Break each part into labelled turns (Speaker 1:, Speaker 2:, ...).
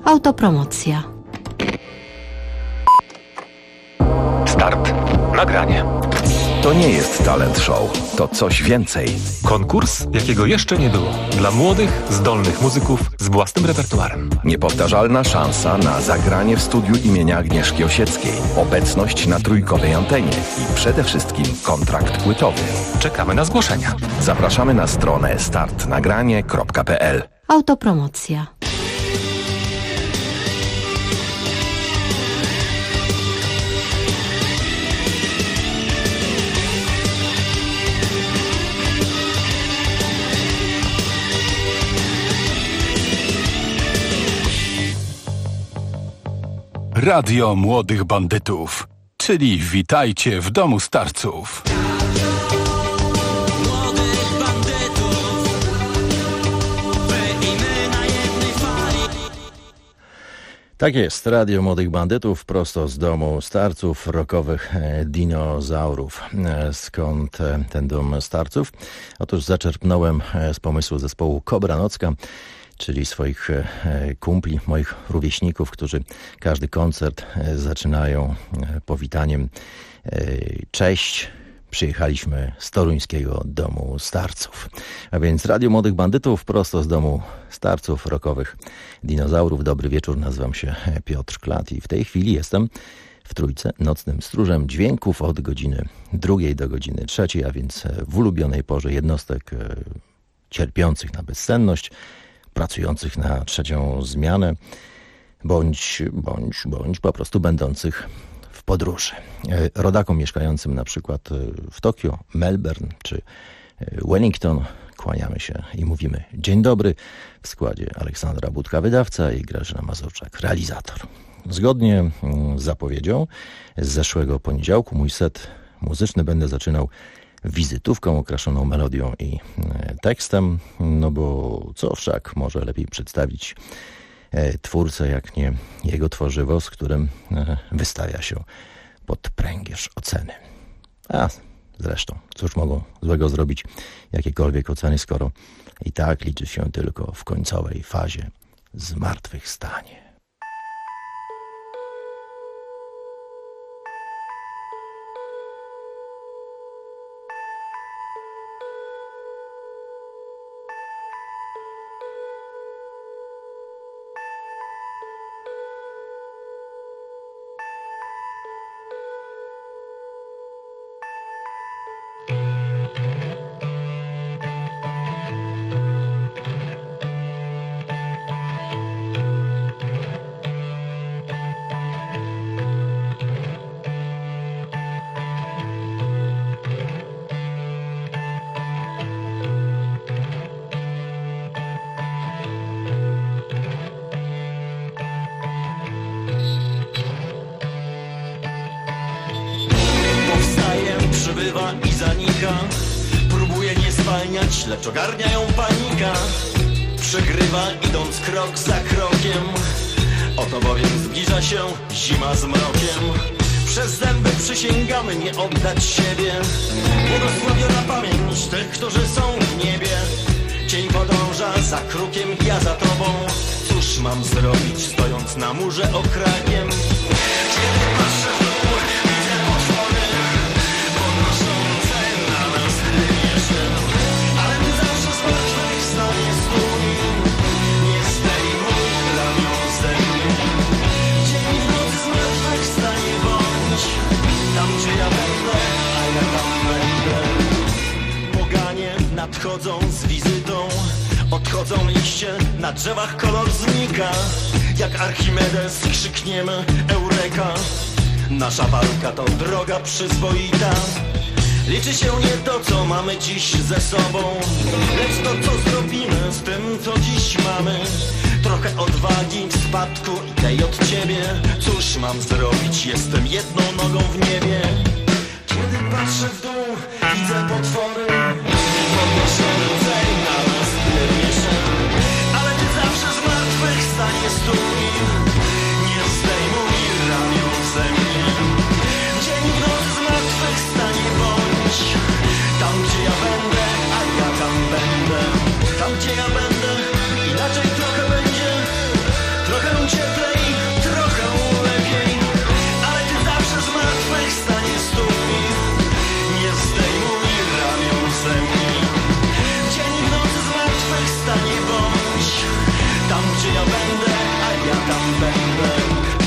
Speaker 1: Autopromocja.
Speaker 2: Start. Nagranie.
Speaker 3: To nie jest talent show, to coś więcej.
Speaker 2: Konkurs, jakiego jeszcze nie było. Dla młodych, zdolnych muzyków z własnym repertuarem.
Speaker 3: Niepowtarzalna szansa na zagranie w studiu imienia Agnieszki Osieckiej, obecność na trójkowej antenie i przede wszystkim kontrakt płytowy.
Speaker 2: Czekamy na zgłoszenia.
Speaker 3: Zapraszamy na stronę startnagranie.pl.
Speaker 1: Autopromocja.
Speaker 4: Radio Młodych Bandytów, czyli witajcie w domu starców.
Speaker 5: Tak jest, Radio Młodych Bandytów, prosto z domu starców, rockowych dinozaurów. Skąd ten dom starców? Otóż zaczerpnąłem z pomysłu zespołu Kobra Nocka, czyli swoich kumpli, moich rówieśników, którzy każdy koncert zaczynają powitaniem cześć, przyjechaliśmy z toruńskiego domu starców. A więc Radio Młodych Bandytów, prosto z domu starców, rockowych dinozaurów. Dobry wieczór, nazywam się Piotr Klat i w tej chwili jestem w Trójce, nocnym stróżem dźwięków od godziny 2 do godziny 3, a więc w ulubionej porze jednostek cierpiących na bezsenność, pracujących na trzecią zmianę, bądź po prostu będących w podróży. Rodakom mieszkającym na przykład w Tokio, Melbourne czy Wellington kłaniamy się i mówimy dzień dobry w składzie Aleksandra Budka, wydawca, i Grażyna Mazurczak, realizator. Zgodnie z zapowiedzią z zeszłego poniedziałku mój set muzyczny będę zaczynał wizytówką okraszoną melodią i tekstem, no bo co wszak może lepiej przedstawić twórcę, jak nie jego tworzywo, z którym wystawia się pod pręgierz oceny. A zresztą, cóż mogą złego zrobić jakiekolwiek oceny, skoro i tak liczy się tylko w końcowej fazie zmartwychwstanie.
Speaker 6: I zanika, próbuje nie spalniać, lecz ogarnia ją panika. Przegrywa idąc krok za krokiem, oto bowiem zbliża się zima z mrokiem. Przez zęby przysięgamy nie oddać siebie, błogosławiona pamięć tych, którzy są w niebie. Cień podąża za krukiem, ja za tobą. Cóż mam zrobić, stojąc na murze okrakiem? Kiedy patrzę w dół, widzę potwory podnoszące na nas wieże. Ale ty zawsze zmartwychwstanie stój, nie zdejmuj ramion ze mnie. Dzień w nocy zmartwychwstanie bądź, tam gdzie ja będę, a ja tam będę. Poganie nadchodzą z wizytą, odchodzą liście, na drzewach kolor znika. Jak Archimedes krzykniemy Eureka. Nasza walka to droga przyzwoita. Liczy się nie to, co mamy dziś ze sobą, lecz to, co zrobimy z tym, co dziś mamy. Trochę odwagi w spadku i tej od ciebie. Cóż mam zrobić, jestem jedną nogą w niebie. Kiedy patrzę w dół, widzę potwory podnoszące na nas wieże. Ale ty zawsze zmartwychwstanie stój, nie zdejmuj ramion ze mnie. Dzień w nocy zmartwychwstanie bądź, tam gdzie ja będę, a ja tam będę. Tam gdzie ja będę, inaczej trochę będzie, trochę u ciebie. gdzie ja będę, a ja tam będę.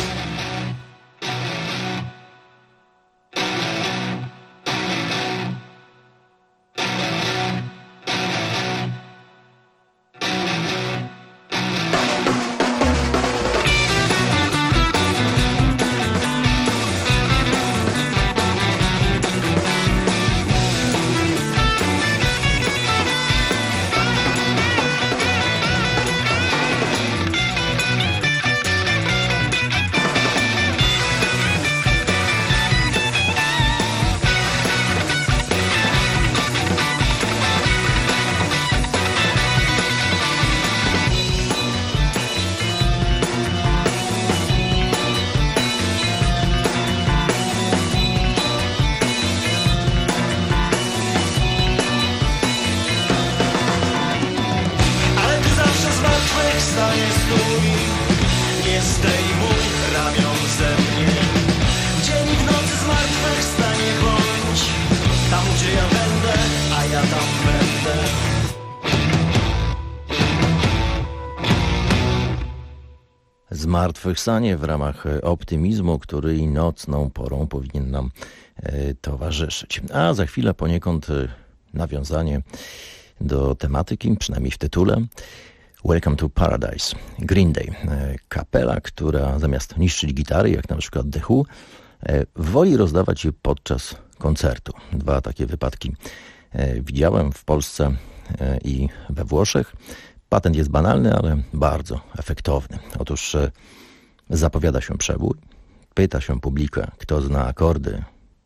Speaker 5: Zmartwychwstanie w ramach optymizmu, który i nocną porą powinien nam towarzyszyć. A za chwilę poniekąd nawiązanie do tematyki, przynajmniej w tytule. Welcome to Paradise. Green Day. Kapela, która zamiast niszczyć gitary, jak na przykład The Who, woli rozdawać je podczas koncertu. 2 takie wypadki widziałem w Polsce i we Włoszech. Patent jest banalny, ale bardzo efektowny. Otóż zapowiada się przebój, pyta się publikę, kto zna akordy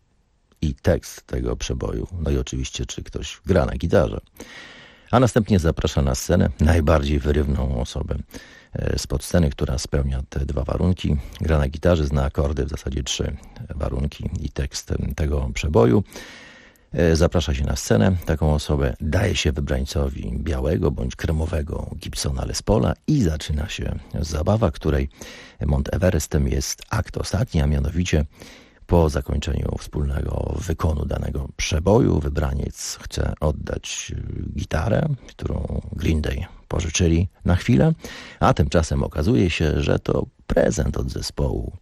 Speaker 5: i tekst tego przeboju, no i oczywiście, czy ktoś gra na gitarze. A następnie zaprasza na scenę najbardziej wyrywną osobę spod sceny, która spełnia te 2 warunki. Gra na gitarze, zna akordy, w zasadzie 3 warunki i tekst tego przeboju. Zaprasza się na scenę taką osobę, daje się wybrańcowi białego bądź kremowego Gibsona Les Paula i zaczyna się zabawa, której Mount Everestem jest akt ostatni, a mianowicie po zakończeniu wspólnego wykonu danego przeboju wybraniec chce oddać gitarę, którą Green Day pożyczyli na chwilę, a tymczasem okazuje się, że to prezent od zespołu,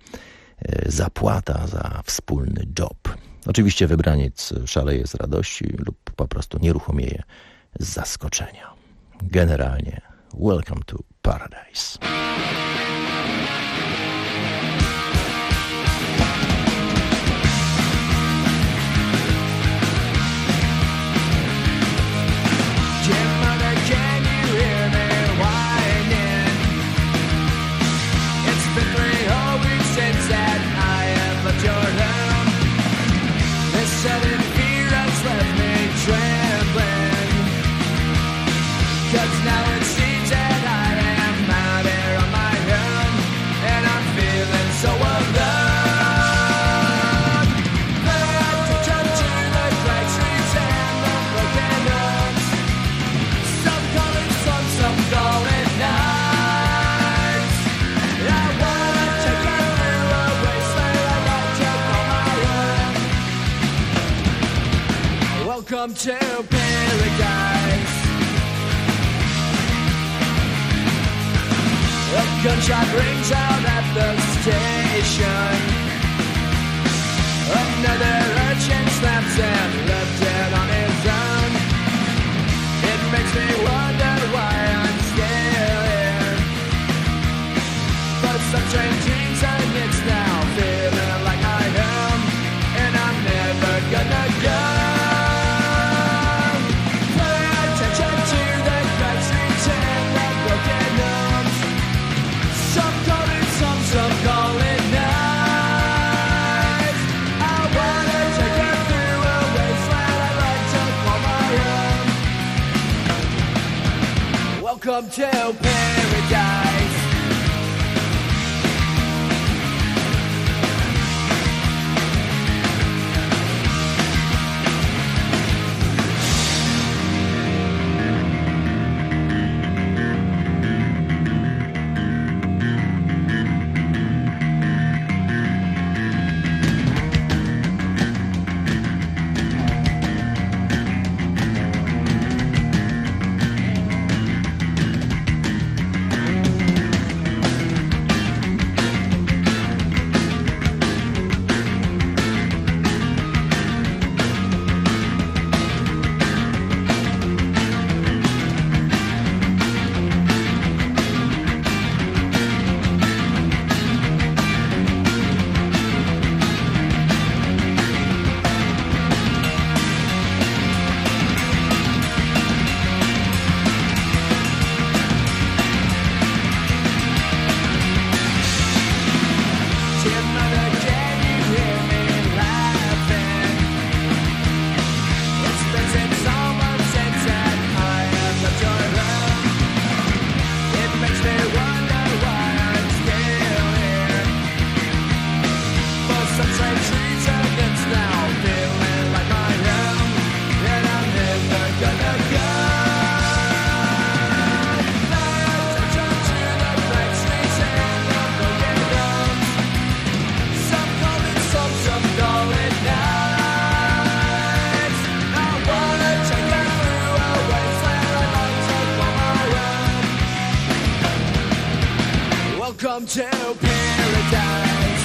Speaker 5: zapłata za wspólny job. Oczywiście wybraniec szaleje z radości lub po prostu nieruchomieje z zaskoczenia. Generalnie Welcome to Paradise.
Speaker 7: Sudden fear has left me trembling, 'cause now it seems that I am out here on my own, and I'm feeling so alone. I have to jump to the bright streets and the broken homes. Some call it sun, some call it night. I wanna take you through a wasteland I like to call my own. Welcome to paradise. A gunshot rings out at the station. Another urchin snaps and left dead on his own. It makes me wonder why I'm still here. But some strange dreams and it's now feeling like I am, and I'm never gonna go. Some call it night. I wanna take you through a wasteland I like to call my own. Welcome to paradise. Welcome to paradise.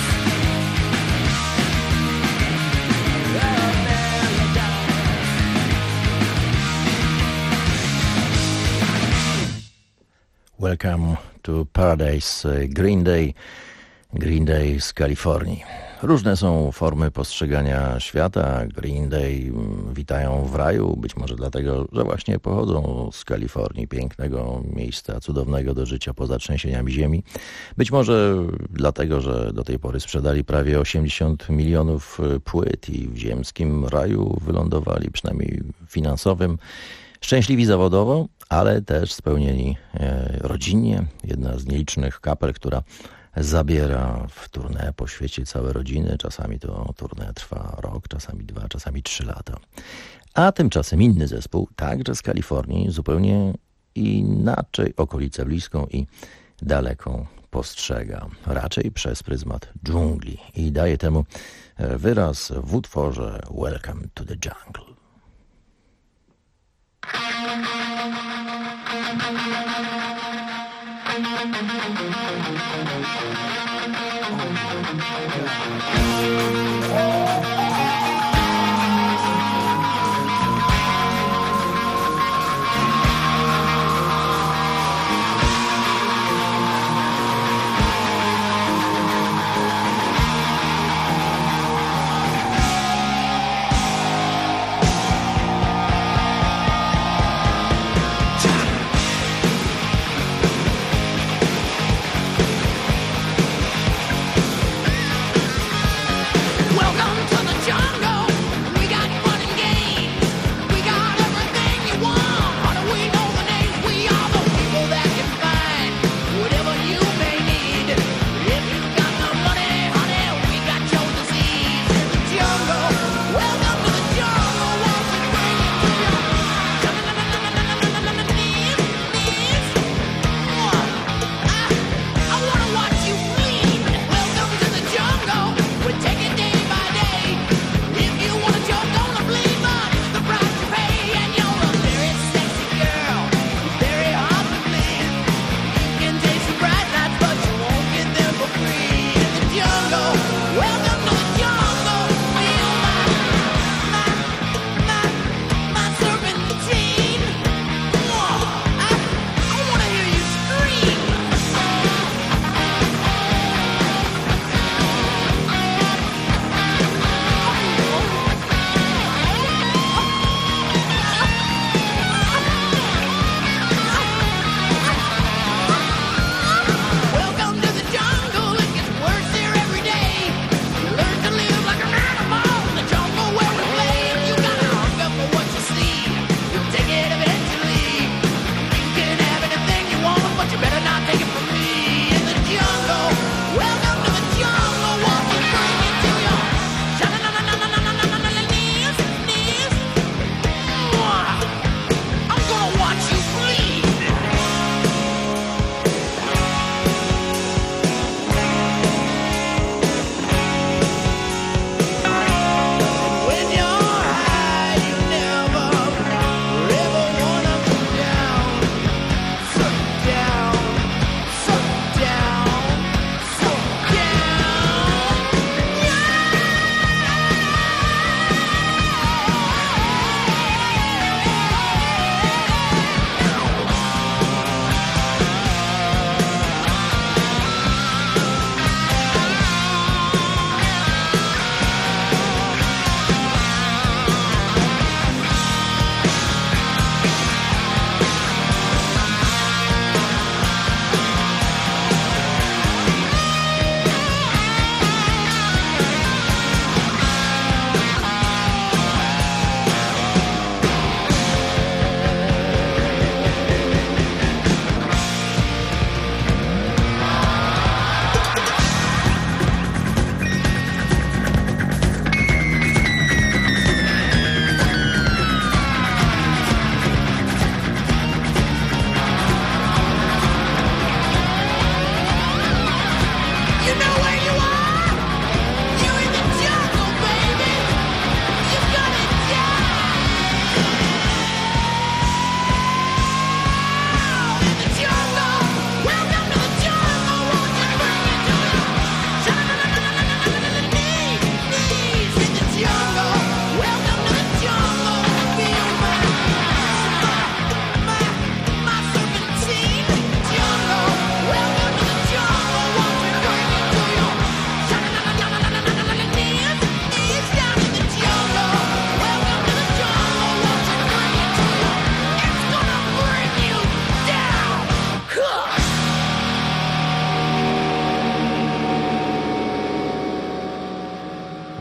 Speaker 5: Welcome to Paradise, Green Day z Kalifornii. Różne są formy postrzegania świata. Green Day witają w raju, być może dlatego, że właśnie pochodzą z Kalifornii, pięknego miejsca, cudownego do życia poza trzęsieniami ziemi. Być może dlatego, że do tej pory sprzedali prawie 80 milionów płyt i w ziemskim raju wylądowali, przynajmniej finansowym, szczęśliwi zawodowo, ale też spełnieni rodzinnie. Jedna z nielicznych kapel, która zabiera w tournée po świecie całe rodziny. Czasami to tournée trwa rok, czasami 2, czasami 3 lata. A tymczasem inny zespół, także z Kalifornii, zupełnie inaczej okolicę bliską i daleką postrzega. Raczej przez pryzmat dżungli i daje temu wyraz w utworze Welcome to the Jungle.
Speaker 8: Welcome to the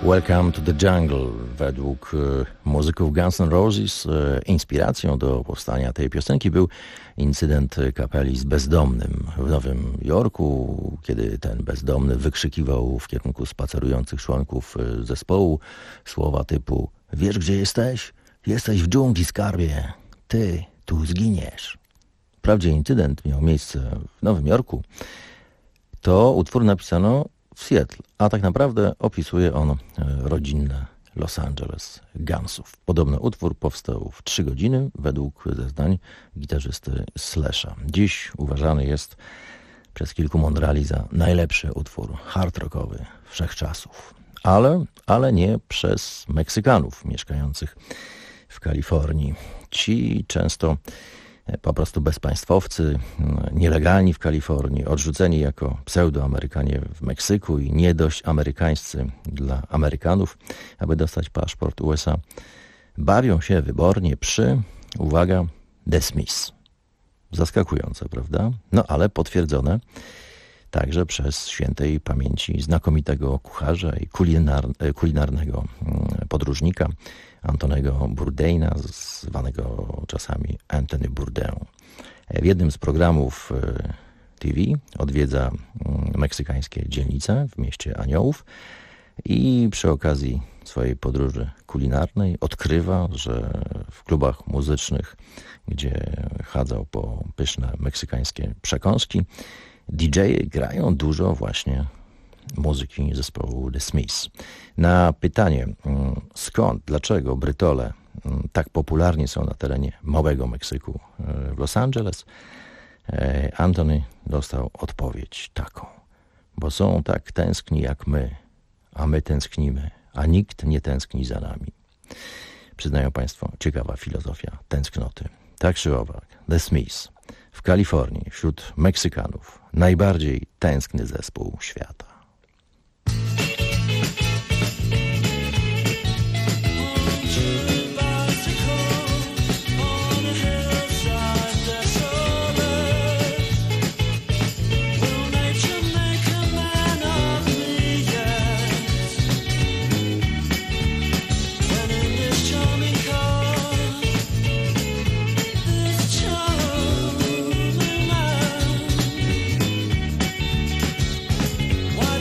Speaker 5: Welcome to the Jungle. Według muzyków Guns N' Roses inspiracją do powstania tej piosenki był incydent kapeli z bezdomnym w Nowym Jorku, kiedy ten bezdomny wykrzykiwał w kierunku spacerujących członków zespołu słowa typu: wiesz, gdzie jesteś? Jesteś w dżungli, skarbie. Ty tu zginiesz. Wprawdzie incydent miał miejsce w Nowym Jorku. To utwór napisano w Seattle, a tak naprawdę opisuje on rodzinne Los Angeles Gunsów. Podobno utwór powstał w 3 godziny według zeznań gitarzysty Slasha. Dziś uważany jest przez kilku mądrali za najlepszy utwór hard rockowy wszechczasów. Ale nie przez Meksykanów mieszkających w Kalifornii. Ci często po prostu bezpaństwowcy, nielegalni w Kalifornii, odrzuceni jako pseudoamerykanie w Meksyku i nie dość amerykańscy dla Amerykanów, aby dostać paszport USA, bawią się wybornie przy, uwaga, The Smiths. Zaskakujące, prawda? No ale potwierdzone także przez świętej pamięci znakomitego kucharza i kulinarnego podróżnika Antonego Bourdaina, zwanego czasami Anthony Bourdain. W jednym z programów TV odwiedza meksykańskie dzielnice w mieście Aniołów i przy okazji swojej podróży kulinarnej odkrywa, że w klubach muzycznych, gdzie chadzał po pyszne meksykańskie przekąski, DJ-e grają dużo właśnie muzyki zespołu The Smiths. Na pytanie, skąd, dlaczego Brytole tak popularni są na terenie małego Meksyku w Los Angeles, Anthony dostał odpowiedź taką: bo są tak tęskni jak my, a my tęsknimy, a nikt nie tęskni za nami. Przyznają Państwo, ciekawa filozofia tęsknoty. Tak czy owak, The Smiths w Kalifornii wśród Meksykanów najbardziej tęskny zespół świata.
Speaker 8: Why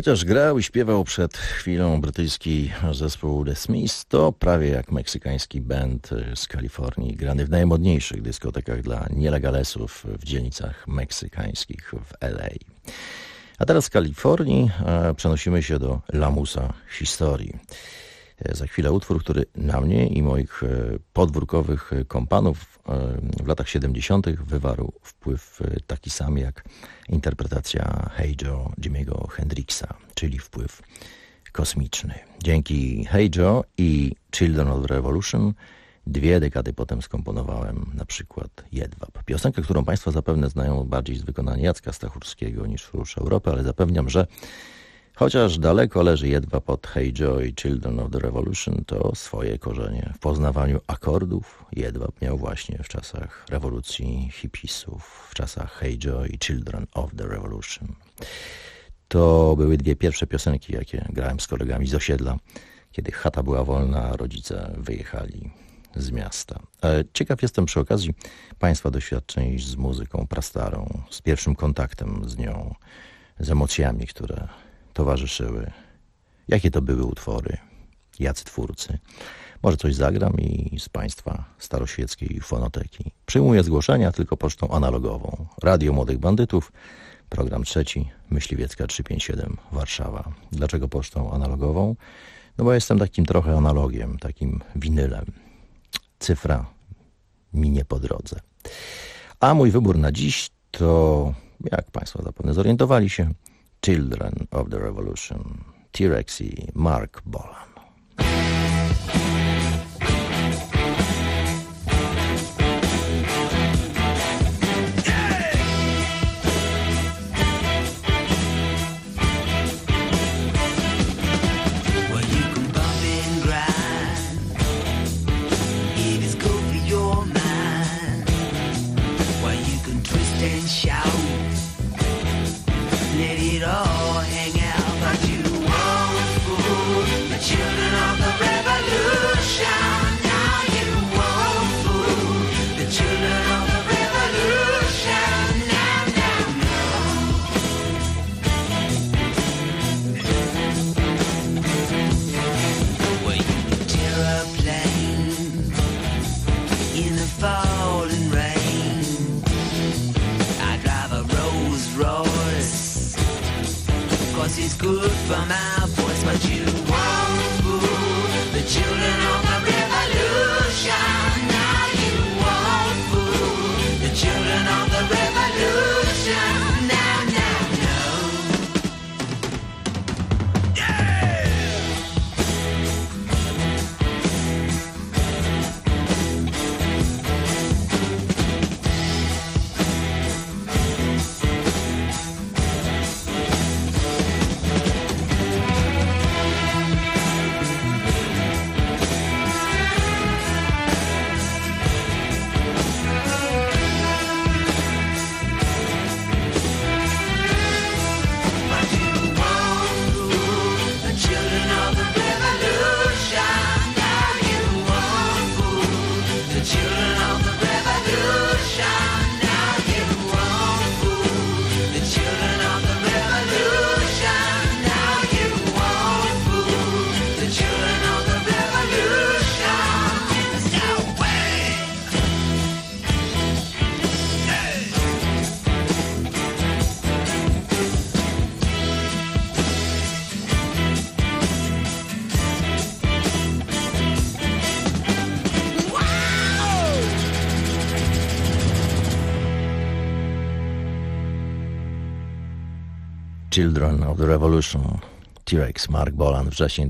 Speaker 5: Chociaż grał i śpiewał przed chwilą brytyjski zespół The Smiths, to prawie jak meksykański band z Kalifornii, grany w najmodniejszych dyskotekach dla nielegalesów w dzielnicach meksykańskich w LA. A teraz z Kalifornii przenosimy się do lamusa historii. Za chwilę utwór, który na mnie i moich podwórkowych kompanów w latach 70. wywarł wpływ taki sam jak interpretacja Hey Joe Jimiego Hendrixa, czyli wpływ kosmiczny. Dzięki Hey Joe i Children of the Revolution 2 dekady potem skomponowałem na przykład Jedwab. Piosenkę, którą Państwo zapewne znają bardziej z wykonania Jacka Stachurskiego niż Róż Europy, ale zapewniam, że chociaż daleko leży Jedwab od Hey Joe i Children of the Revolution, to swoje korzenie w poznawaniu akordów Jedwab miał właśnie w czasach rewolucji hipisów, w czasach Hey Joe i Children of the Revolution. To były 2 pierwsze piosenki, jakie grałem z kolegami z osiedla, kiedy chata była wolna, a rodzice wyjechali z miasta. Ciekaw jestem przy okazji Państwa doświadczeń z muzyką prastarą, z pierwszym kontaktem z nią, z emocjami, które towarzyszyły. Jakie to były utwory? Jacy twórcy? Może coś zagram i z Państwa staroświeckiej fonoteki. Przyjmuję zgłoszenia tylko pocztą analogową. Radio Młodych Bandytów, program 3, Myśliwiecka 357, Warszawa. Dlaczego pocztą analogową? No bo jestem takim trochę analogiem, takim winylem. Cyfra mi nie po drodze. A mój wybór na dziś to, jak Państwo zapewne zorientowali się, Children of the Revolution, T-Rex i Mark Bolan.
Speaker 8: It's good for my voice, but you won't fool the children of the revolution. Now you won't fool the children of the revolution. Now, no. Yeah!
Speaker 5: Children of the Revolution, T-Rex, Mark Bolan, wrzesień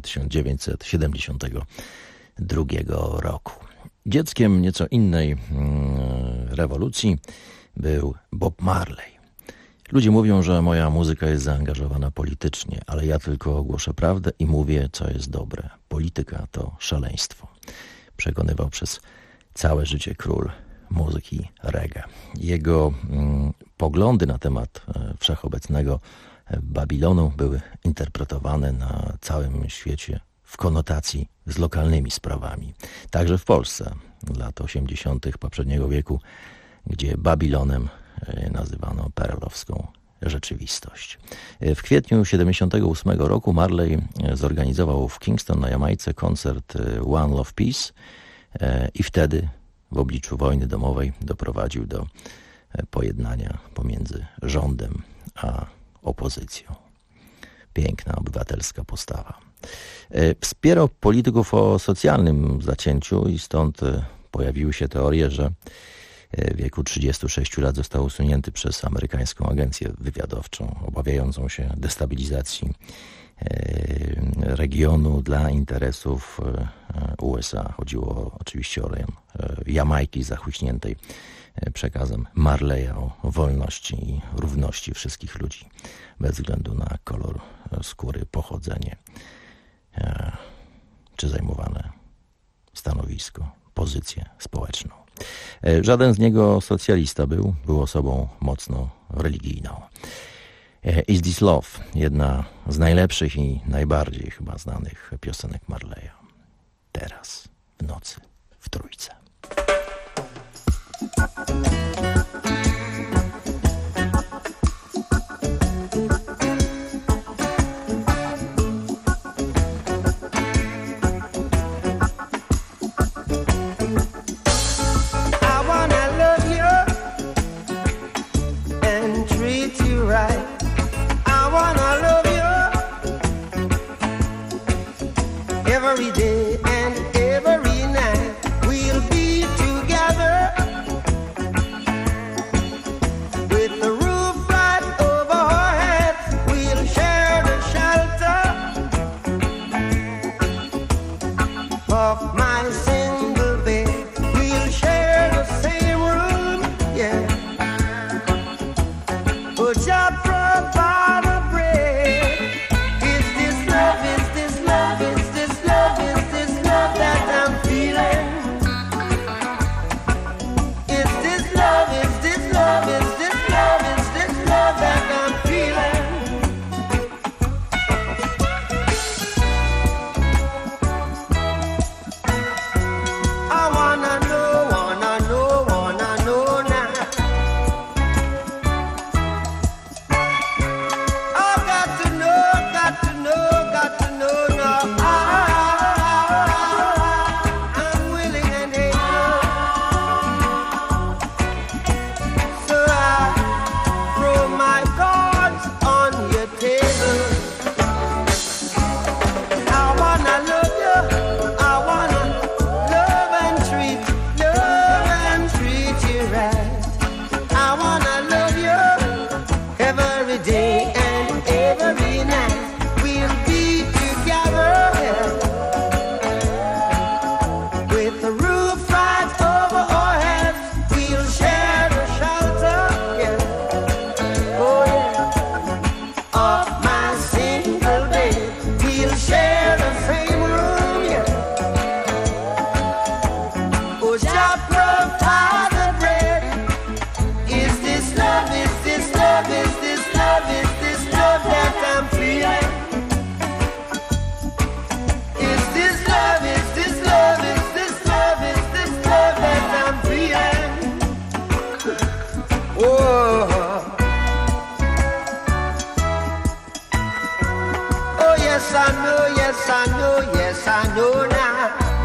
Speaker 5: 1972 roku. Dzieckiem nieco innej rewolucji był Bob Marley. Ludzie mówią, że moja muzyka jest zaangażowana politycznie, ale ja tylko głoszę prawdę i mówię, co jest dobre. Polityka to szaleństwo. Przekonywał przez całe życie król muzyki reggae. Jego poglądy na temat wszechobecnego Babilonu były interpretowane na całym świecie w konotacji z lokalnymi sprawami. Także w Polsce, lat 80. poprzedniego wieku, gdzie Babilonem nazywano perelowską rzeczywistość. W kwietniu 1978 roku Marley zorganizował w Kingston na Jamajce koncert One Love Peace i wtedy w obliczu wojny domowej doprowadził do pojednania pomiędzy rządem a opozycją. Piękna obywatelska postawa. Wspierał polityków o socjalnym zacięciu i stąd pojawiły się teorie, że w wieku 36 lat został usunięty przez amerykańską agencję wywiadowczą, obawiającą się destabilizacji regionu dla interesów USA. Chodziło oczywiście o rejon Jamajki zachłyśniętej przekazem Marleya o wolności i równości wszystkich ludzi bez względu na kolor skóry, pochodzenie czy zajmowane stanowisko, pozycję społeczną. Żaden z niego socjalista był osobą mocno religijną. Is This Love? Jedna z najlepszych i najbardziej chyba znanych piosenek Marleya. Teraz, w nocy, w Trójce.
Speaker 9: Every day and every night we'll be together with the roof right over our heads. We'll share the shelter of my single bed. We'll share the same room, yeah. But just provide a bread. Is this love? Is this love? Is this love? Is this love that I'm feeling? Is this love? Is this love? Is this love? Is this love that I'm feeling? I wanna know now. I got to know now. I'm willing and able. So I throw my cards on your table. I wanna love you. I wanna love and treat you right. I wanna love you every day and every night. We'll be together with the roof right over our heads. We'll share the shelter, yeah. Oh yeah, of my single bed. We'll share the same room, yeah. Oh, just provide the bread. Is this love? Is this love? Is this love? Is this love that I'm feeling? Is this love? Is this love? Is this love? Is this love that I'm feeling? Whoa. Oh yes, I know, yes, I know, yes, I know now.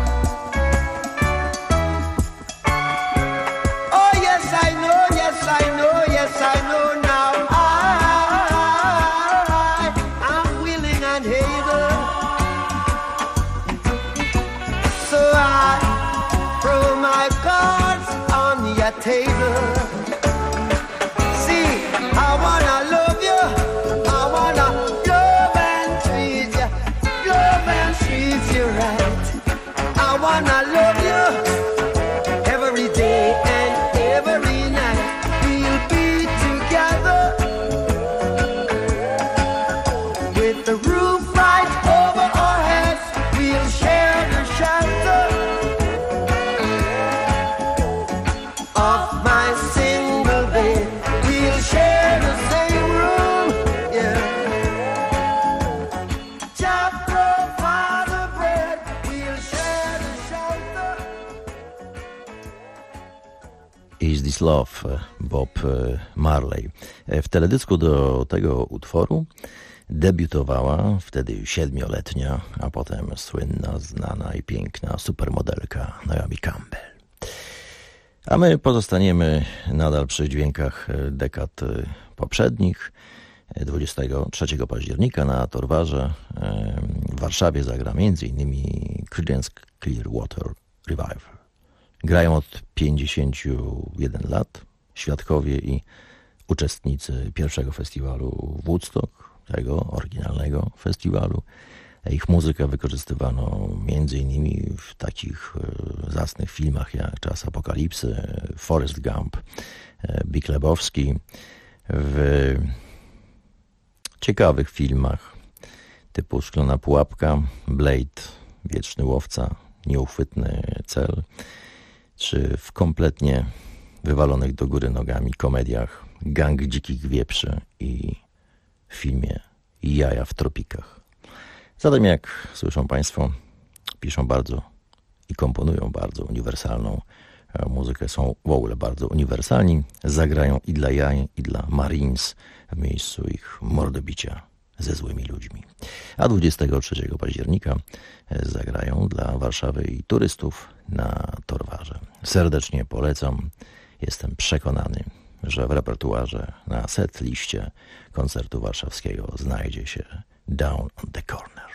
Speaker 9: Oh yes, I know, yes, I know, yes, I know now. I'm willing and able. So I throw my cards on your table. See, I wanna love you. I wanna love and treat you right. I wanna love you every day and every night. We'll be together with the roof right over our heads. We'll share the shelter of my single bed. We'll share the same
Speaker 5: This Love, Bob Marley. W teledysku do tego utworu debiutowała wtedy 7-letnia, a potem słynna, znana i piękna supermodelka Naomi Campbell. A my pozostaniemy nadal przy dźwiękach dekad poprzednich. 23 października na Torwarze w Warszawie zagra m.in. Creedence Clearwater Revival. Grają od 51 lat świadkowie i uczestnicy pierwszego festiwalu Woodstock, tego oryginalnego festiwalu. Ich muzykę wykorzystywano m.in. w takich zacnych filmach jak Czas Apokalipsy, Forrest Gump, Big Lebowski, w ciekawych filmach typu Szklana Pułapka, Blade, Wieczny Łowca, Nieuchwytny Cel, czy w kompletnie wywalonych do góry nogami komediach Gang Dzikich Wieprzy i w filmie Jaja w tropikach. Zatem jak słyszą Państwo, piszą bardzo i komponują bardzo uniwersalną muzykę, są w ogóle bardzo uniwersalni, zagrają i dla jaj, i dla Marines w miejscu ich mordobicia ze złymi ludźmi. A 23 października zagrają dla Warszawy i turystów na Torwarze. Serdecznie polecam. Jestem przekonany, że w repertuarze na set liście koncertu warszawskiego znajdzie się Down on the Corner.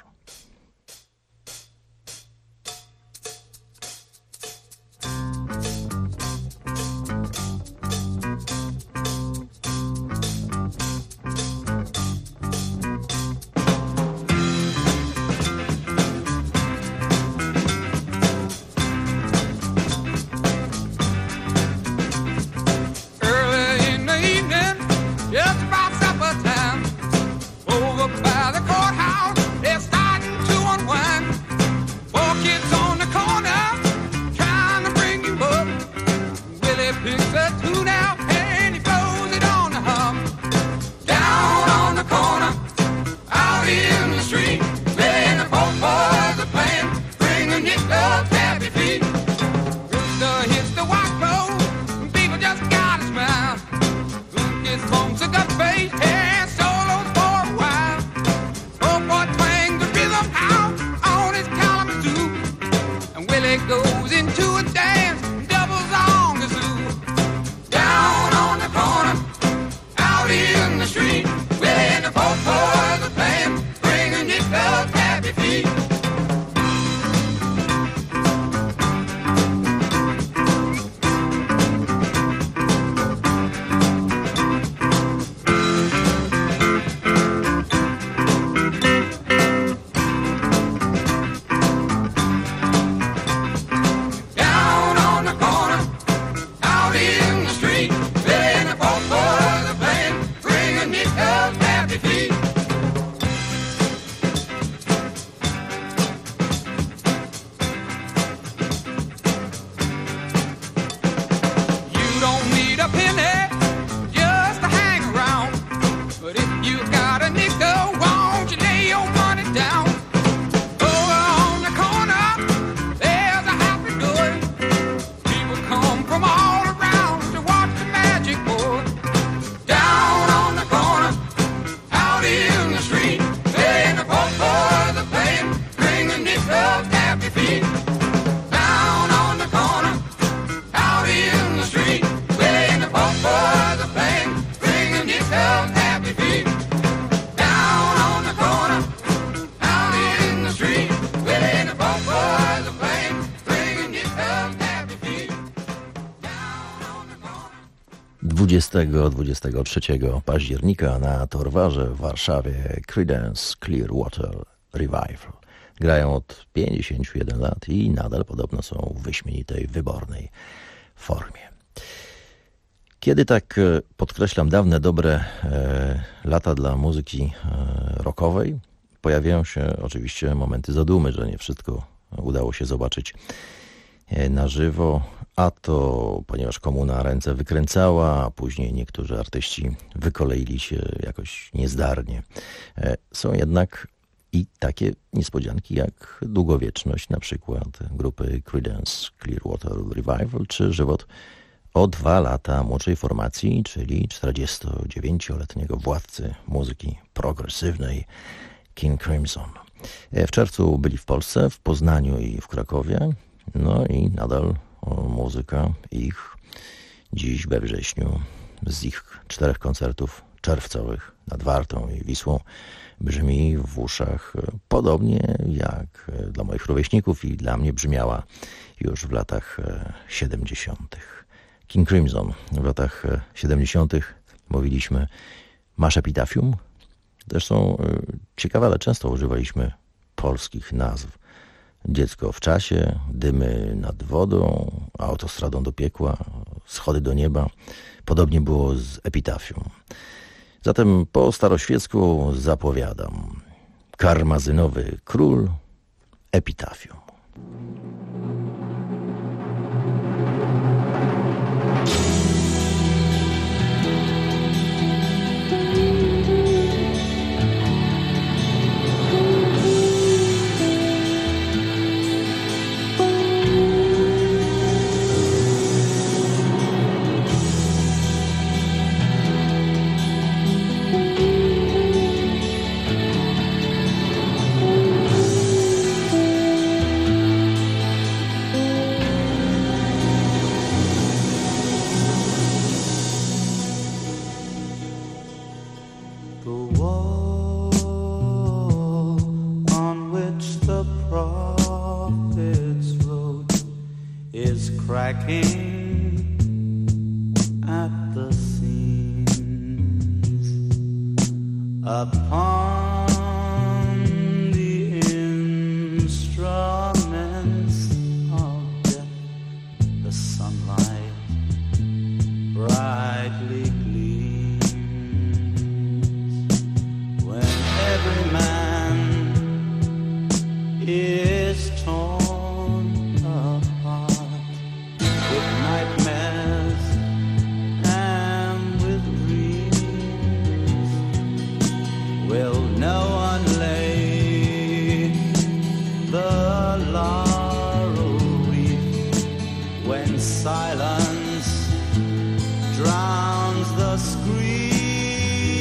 Speaker 5: Dwudziestego 23 października na Torwarze w Warszawie Creedence Clearwater Revival. Grają od 51 lat i nadal podobno są w wyśmienitej, wybornej formie. Kiedy tak podkreślam dawne, dobre lata dla muzyki rockowej, pojawiają się oczywiście momenty zadumy, że nie wszystko udało się zobaczyć na żywo, a to ponieważ komuna ręce wykręcała, a później niektórzy artyści wykoleili się jakoś niezdarnie. Są jednak i takie niespodzianki jak długowieczność, na przykład grupy Creedence Clearwater Revival, czy żywot o 2 lata młodszej formacji, czyli 49-letniego władcy muzyki progresywnej King Crimson. W czerwcu byli w Polsce, w Poznaniu i w Krakowie, no i nadal muzyka ich dziś we wrześniu z ich 4 koncertów czerwcowych nad Wartą i Wisłą brzmi w uszach podobnie jak dla moich rówieśników i dla mnie brzmiała już w latach 70. King Crimson w latach 70. mówiliśmy masz epitafium? Zresztą ciekawe, ale często używaliśmy polskich nazw. Dziecko w czasie, dymy nad wodą, autostradą do piekła, schody do nieba. Podobnie było z epitafium. Zatem po staroświecku zapowiadam Karmazynowy Król, epitafium.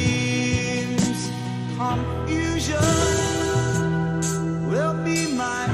Speaker 9: Confusion will be my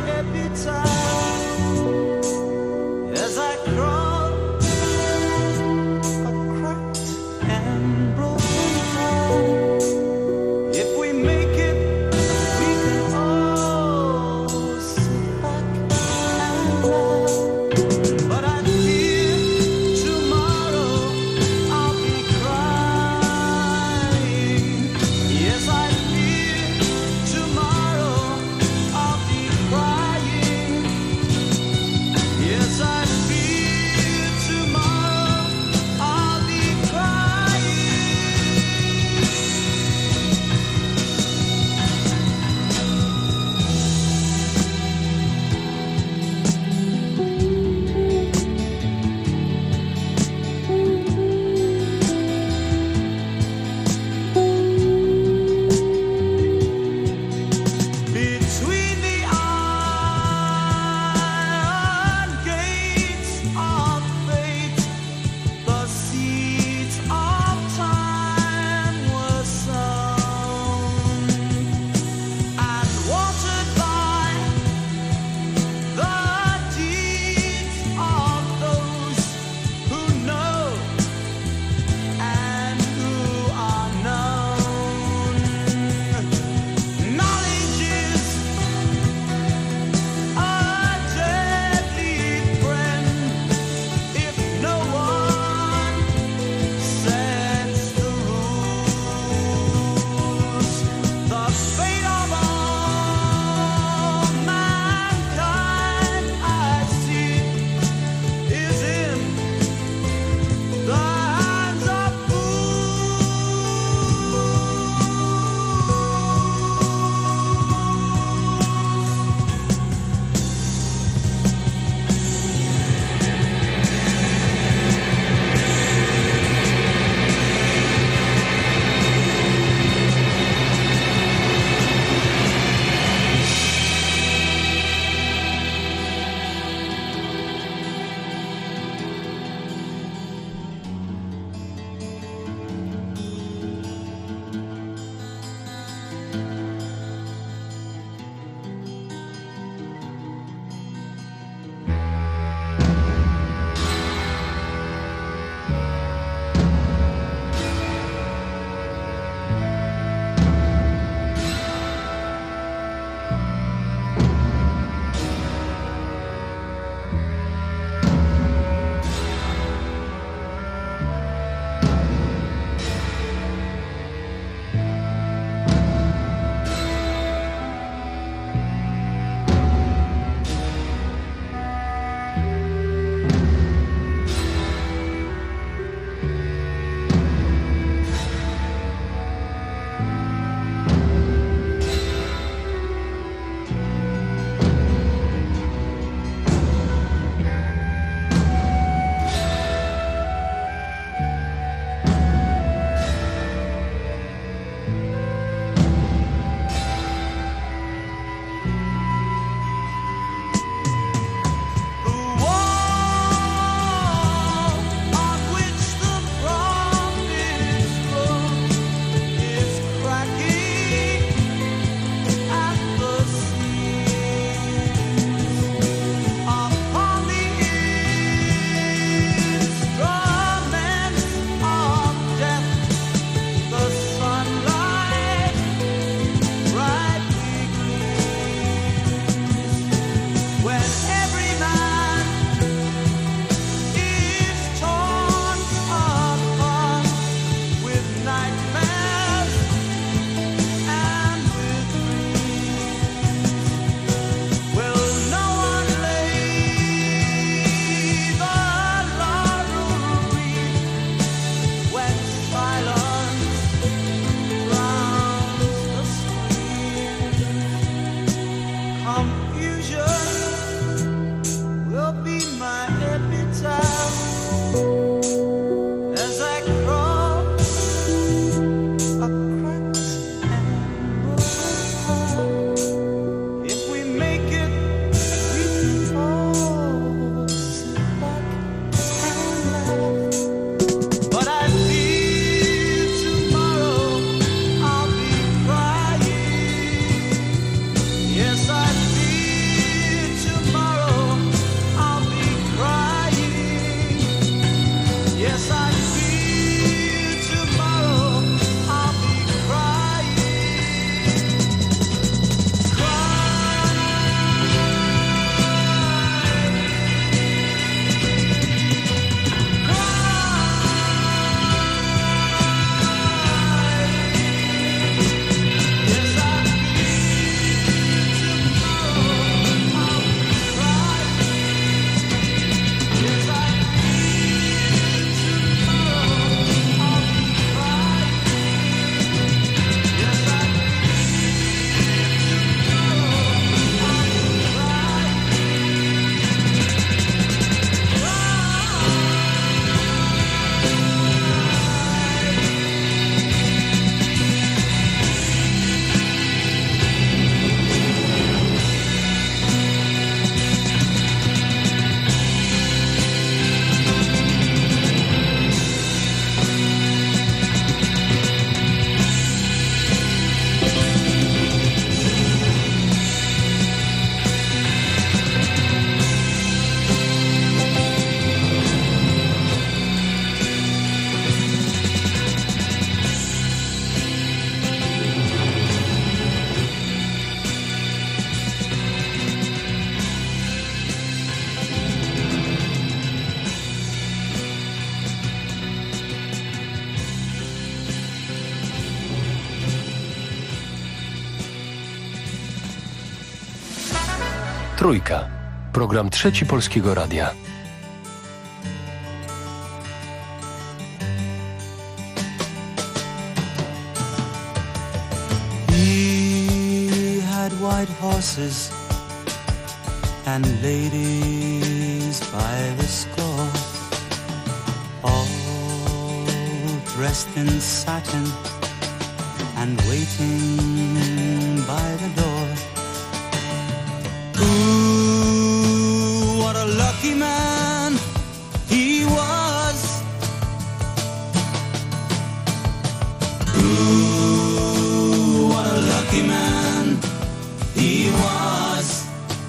Speaker 10: Trójka. Program Trzeci Polskiego Radia.
Speaker 11: He had white horses and ladies by the score, all dressed in satin and waiting by the door. Ooh, what a lucky man he was. Ooh, what a lucky man he was.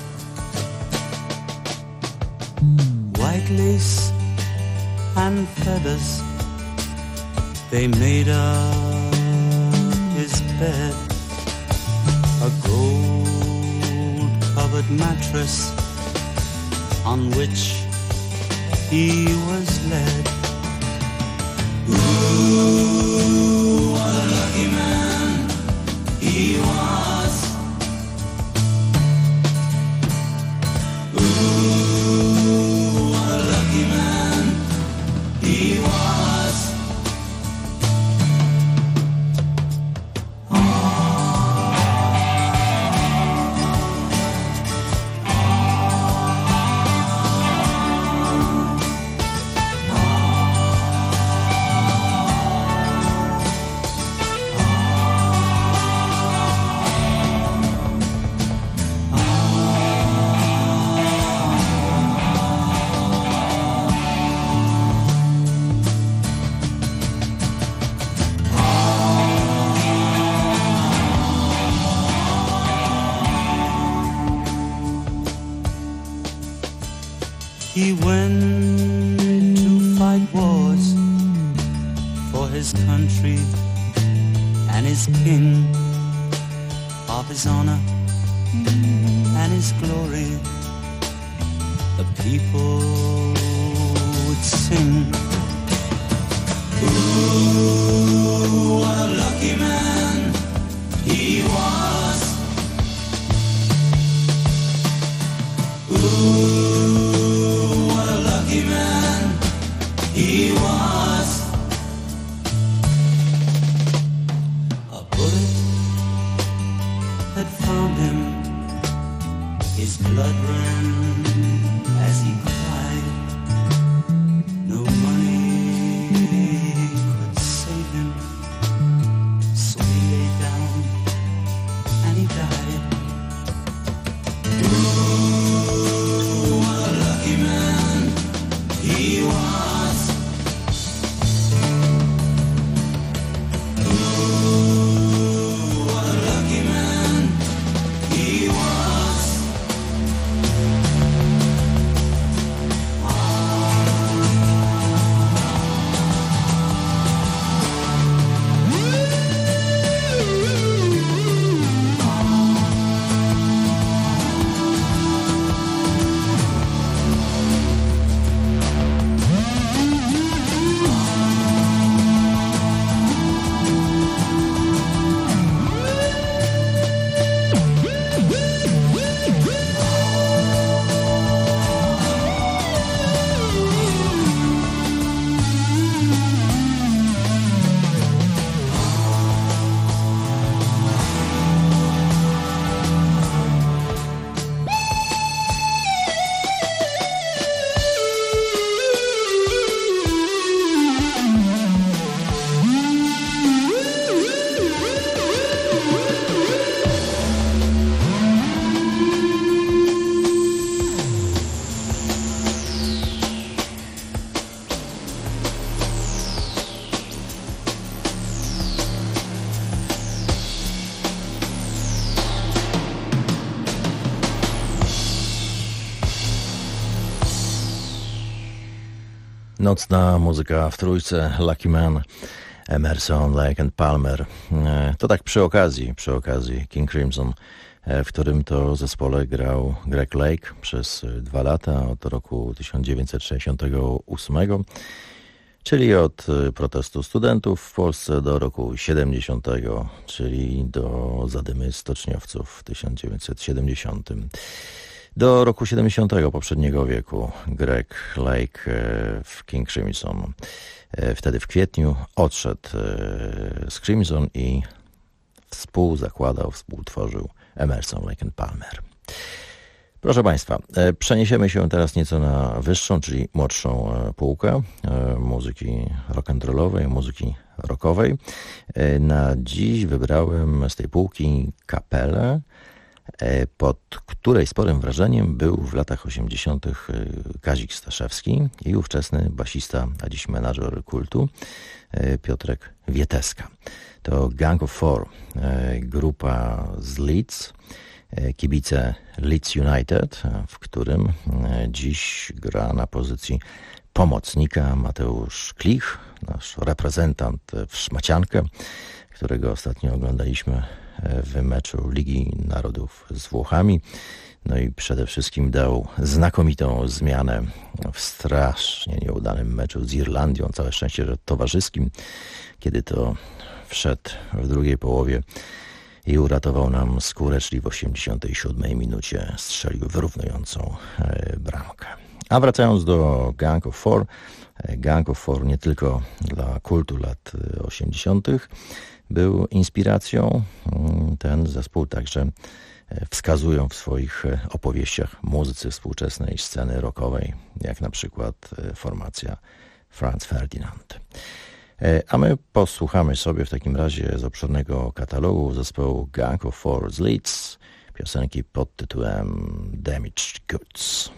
Speaker 11: White lace and feathers, they made up his bed. A gold-covered mattress on which he was led. Ooh, what a lucky man he was. Ooh, what a lucky man he was. He went to fight wars for his country and his king, of his honor and his glory. The people would sing. Ooh, what a lucky man he was. Ooh, man he was. A bullet had found him. His blood ran as he cried. No money could save him, so he lay down and he died. Ooh, what a lucky man he was. Ooh, what a lucky man he was.
Speaker 5: Nocna muzyka w trójce, Lucky Man, Emerson, Lake and Palmer. To tak przy okazji King Crimson, w którym to zespole grał Greg Lake przez 2 lata, od roku 1968, czyli od protestu studentów w Polsce do roku 70, czyli do zadymy stoczniowców w 1970. Do roku 70 poprzedniego wieku Greg Lake w King Crimson. Wtedy w kwietniu odszedł z Crimson i współtworzył Emerson, Lake and Palmer. Proszę Państwa, przeniesiemy się teraz nieco na wyższą, czyli młodszą półkę muzyki rock'n'rollowej, muzyki rockowej. Na dziś wybrałem z tej półki kapelę, pod której sporym wrażeniem był w latach 80. Kazik Staszewski i ówczesny basista, a dziś menadżer kultu Piotrek Wieteska. To Gang of Four, grupa z Leeds, kibice Leeds United, w którym dziś gra na pozycji pomocnika Mateusz Klich, nasz reprezentant w szmaciankę, którego ostatnio oglądaliśmy w meczu Ligi Narodów z Włochami. No i przede wszystkim dał znakomitą zmianę w strasznie nieudanym meczu z Irlandią. Całe szczęście, że towarzyskim, kiedy to wszedł w drugiej połowie i uratował nam skórę, czyli w 87 minucie strzelił wyrównującą bramkę. A wracając do Gang of Four, Gang of Four nie tylko dla kultu lat 80. był inspiracją. Ten zespół także wskazują w swoich opowieściach muzycy współczesnej sceny rockowej, jak na przykład formacja Franz Ferdinand. A my posłuchamy sobie w takim razie z obszernego katalogu zespołu Gang of Four z Leeds piosenki pod tytułem Damaged Goods.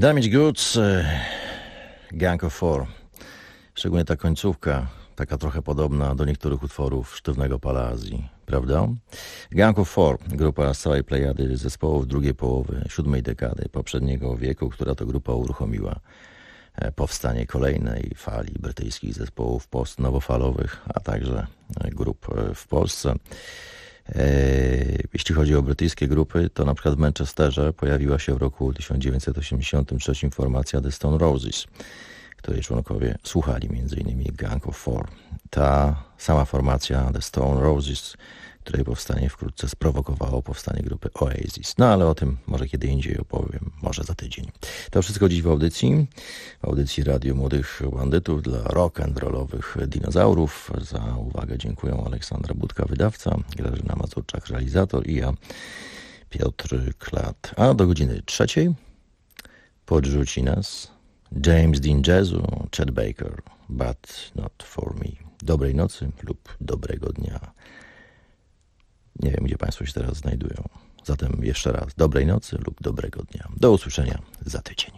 Speaker 5: Damage Goods, Gang of Four. Szczególnie ta końcówka, taka trochę podobna do niektórych utworów Sztywnego Pala Azji, prawda? Gang of Four, grupa z całej plejady zespołów drugiej połowy siódmej dekady poprzedniego wieku, która to grupa uruchomiła powstanie kolejnej fali brytyjskich zespołów post-nowofalowych, a także grup w Polsce. Jeśli chodzi o brytyjskie grupy, to na przykład w Manchesterze pojawiła się w roku 1983 formacja The Stone Roses, której członkowie słuchali m.in. Gang of Four. Ta sama formacja The Stone Roses, której powstanie wkrótce sprowokowało powstanie grupy Oasis. No ale o tym może kiedy indziej opowiem, może za tydzień. To wszystko dziś w audycji Radio Młodych Bandytów dla rock'n'rollowych dinozaurów. Za uwagę dziękuję Aleksandra Budka, wydawca, Grażyna Mazurczak, realizator i ja, Piotr Klat. A do godziny 3 podrzuci nas James Dean Jazzu, Chet Baker, But Not For Me. Dobrej nocy lub dobrego dnia. Nie wiem, gdzie Państwo się teraz znajdują. Zatem jeszcze raz dobrej nocy lub dobrego dnia. Do usłyszenia za tydzień.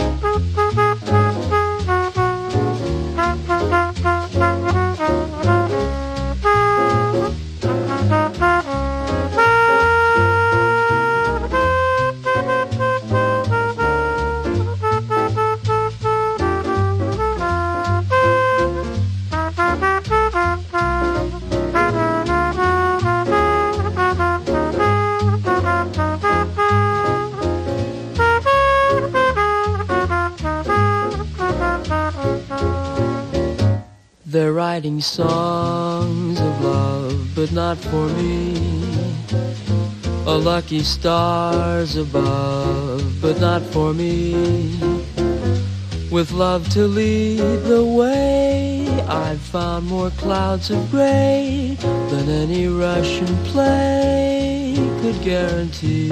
Speaker 12: They're writing songs of love, but not for me. A lucky stars above, but not for me. With love to lead the way, I've found more clouds of gray than any Russian play could guarantee.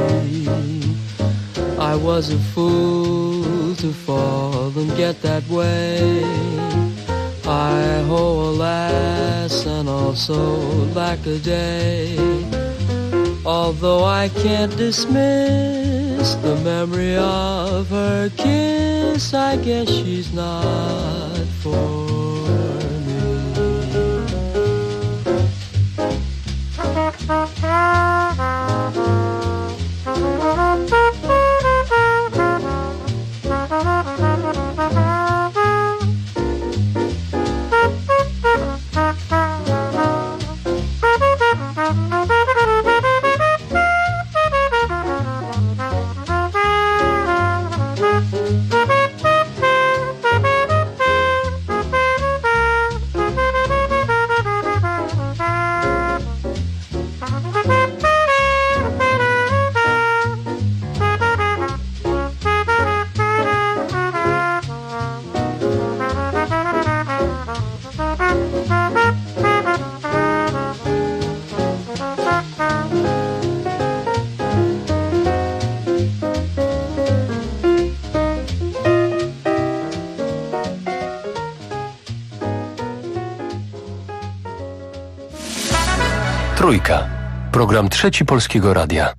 Speaker 12: I was a fool to fall and get that way. Hi-ho, alas, and also lack a day. Although I can't dismiss the memory of her kiss, I guess she's not for
Speaker 10: Trójka. Program Trzeci Polskiego Radia.